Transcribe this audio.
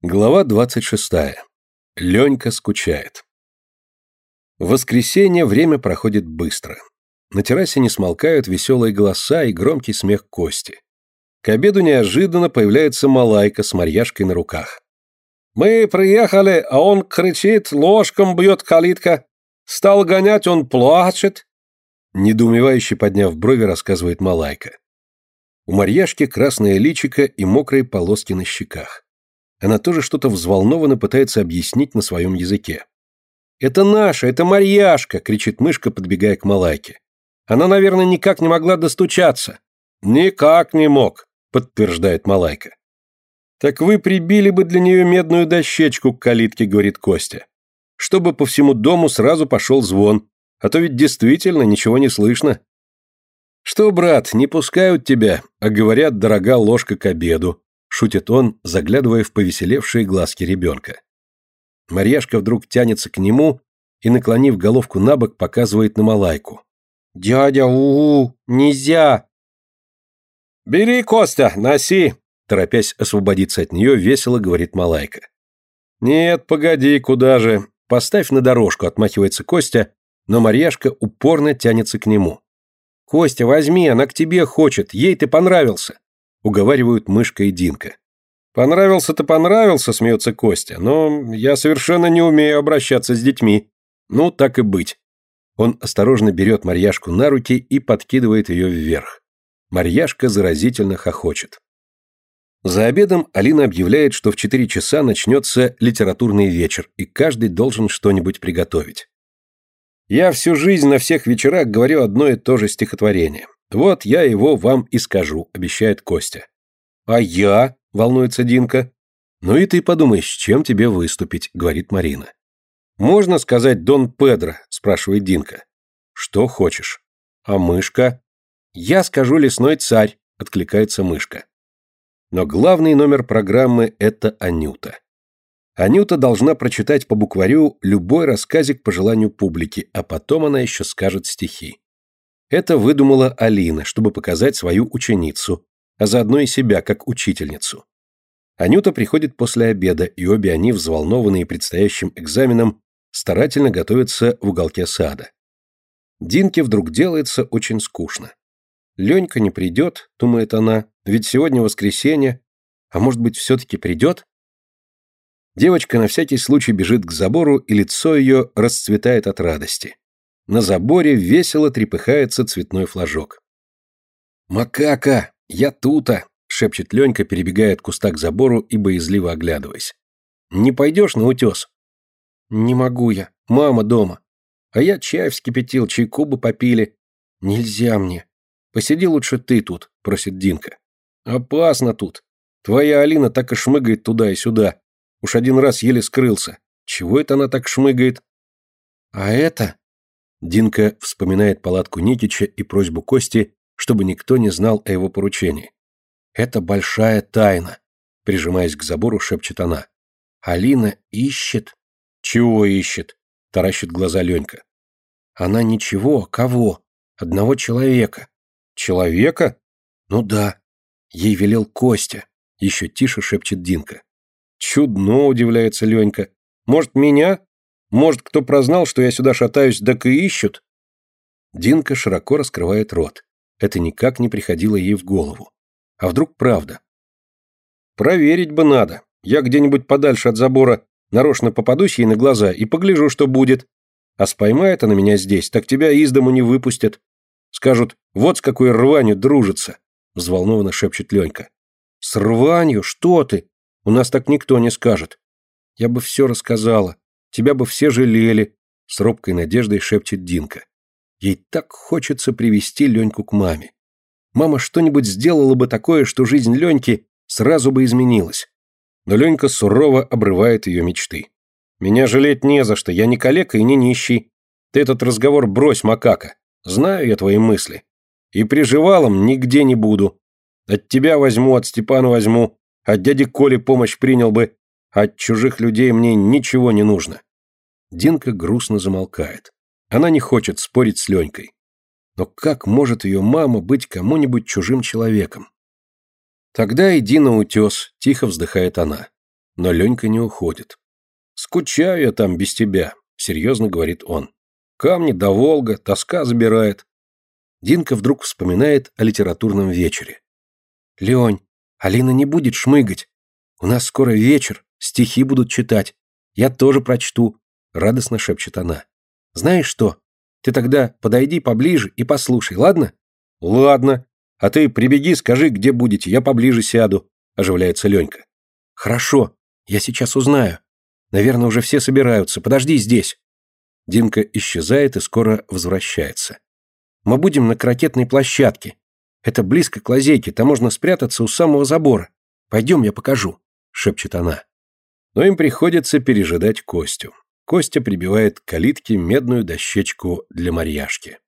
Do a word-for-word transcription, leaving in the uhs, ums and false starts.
Глава двадцать шестая. Ленька скучает. В воскресенье время проходит быстро. На террасе не смолкают веселые голоса и громкий смех Кости. К обеду неожиданно появляется Малайка с Марьяшкой на руках. «Мы приехали, а он кричит, ложком бьет калитка. Стал гонять, он плачет». Недоумевающе подняв брови, рассказывает Малайка. У Марьяшки красное личико и мокрые полоски на щеках. Она тоже что-то взволнованно пытается объяснить на своем языке. «Это наша, это Марьяшка!» — кричит мышка, подбегая к Малайке. «Она, наверное, никак не могла достучаться». «Никак не мог», — подтверждает Малайка. «Так вы прибили бы для нее медную дощечку к калитке», — говорит Костя. «Чтобы по всему дому сразу пошел звон, а то ведь действительно ничего не слышно». «Что, брат, не пускают тебя, а говорят, дорога ложка к обеду», — шутит он, заглядывая в повеселевшие глазки ребенка. Марьяшка вдруг тянется к нему и, наклонив головку на бок, показывает на Малайку. «Дядя, у-у, нельзя!» «Бери, Костя, носи!» Торопясь освободиться от нее, весело говорит Малайка. «Нет, погоди, куда же? Поставь на дорожку», — отмахивается Костя, но Марьяшка упорно тянется к нему. «Костя, возьми, она к тебе хочет, ей ты понравился», — уговаривают Мышка и Динка. «Понравился-то понравился», — смеется Костя, «но я совершенно не умею обращаться с детьми. Ну, так и быть». Он осторожно берет Марьяшку на руки и подкидывает ее вверх. Марьяшка заразительно хохочет. За обедом Алина объявляет, что в четыре часа начнется литературный вечер, и каждый должен что-нибудь приготовить. «Я всю жизнь на всех вечерах говорю одно и то же стихотворение. Вот я его вам и скажу», — обещает Костя. «А я?» — волнуется Динка. «Ну и ты подумай, с чем тебе выступить», — говорит Марина. «Можно сказать Дон Педро?» — спрашивает Динка. «Что хочешь». «А Мышка?» «Я скажу Лесной царь», — откликается Мышка. Но главный номер программы — это Анюта. Анюта должна прочитать по букварю любой рассказик по желанию публики, а потом она еще скажет стихи. Это выдумала Алина, чтобы показать свою ученицу, а заодно и себя как учительницу. Анюта приходит после обеда, и обе они, взволнованные предстоящим экзаменом, старательно готовятся в уголке сада. Динке вдруг делается очень скучно. «Ленька не придет», — думает она, — «ведь сегодня воскресенье, а может быть, все-таки придет?» Девочка на всякий случай бежит к забору, и лицо ее расцветает от радости. На заборе весело трепыхается цветной флажок. «Макака, я тута!» — шепчет Ленька, перебегая от куста к забору и боязливо оглядываясь. «Не пойдешь на утес?» «Не могу я, мама дома. А я чай вскипятил, чайку бы попили. Нельзя мне. Посиди лучше ты тут», — просит Динка. «Опасно тут. Твоя Алина так и шмыгает туда и сюда. Уж один раз еле скрылся. Чего это она так шмыгает?» «А это...» Динка вспоминает палатку Никича и просьбу Кости, чтобы никто не знал о его поручении. «Это большая тайна», — прижимаясь к забору, шепчет она. «Алина ищет...» «Чего ищет?» — таращит глаза Ленька. «Она ничего, кого? Одного человека». «Человека?» «Ну да. Ей велел Костя», — еще тише шепчет Динка. «Чудно», — удивляется Ленька. «Может, меня? Может, кто прознал, что я сюда шатаюсь, так и ищут?» Динка широко раскрывает рот. Это никак не приходило ей в голову. А вдруг правда? «Проверить бы надо. Я где-нибудь подальше от забора нарочно попадусь ей на глаза и погляжу, что будет. А споймает она меня здесь, так тебя из дому не выпустят. Скажут, вот с какой рванью дружится», — взволнованно шепчет Ленька. «С рванью? Что ты? У нас так никто не скажет. Я бы все рассказала. Тебя бы все жалели», — с робкой надеждой шепчет Динка. Ей так хочется привести Леньку к маме. Мама что-нибудь сделала бы такое, что жизнь Леньки сразу бы изменилась. Но Ленька сурово обрывает ее мечты. «Меня жалеть не за что, я не калека и не нищий. Ты этот разговор брось, макака. Знаю я твои мысли. И приживалом нигде не буду. От тебя возьму, от Степана возьму, от дяди Коли помощь принял бы, а от чужих людей мне ничего не нужно». Динка грустно замолкает. Она не хочет спорить с Ленькой. Но как может ее мама быть кому-нибудь чужим человеком? «Тогда иди на утес», — тихо вздыхает она. Но Ленька не уходит. «Скучаю я там без тебя», — серьезно говорит он. «Камни да Волга, тоска забирает». Динка вдруг вспоминает о литературном вечере. «Лень, Алина не будет шмыгать. У нас скоро вечер, стихи будут читать. Я тоже прочту», — радостно шепчет она. «Знаешь что? Ты тогда подойди поближе и послушай, ладно?» «Ладно. А ты прибеги, скажи, где будете, я поближе сяду», — оживляется Ленька. «Хорошо, я сейчас узнаю. Наверное, уже все собираются. Подожди здесь». Динка исчезает и скоро возвращается. «Мы будем на крокетной площадке. Это близко к лазейке, там можно спрятаться у самого забора. Пойдем, я покажу», — шепчет она. Но им приходится пережидать Костю. Костя прибивает к калитке медную дощечку для Марьяшки.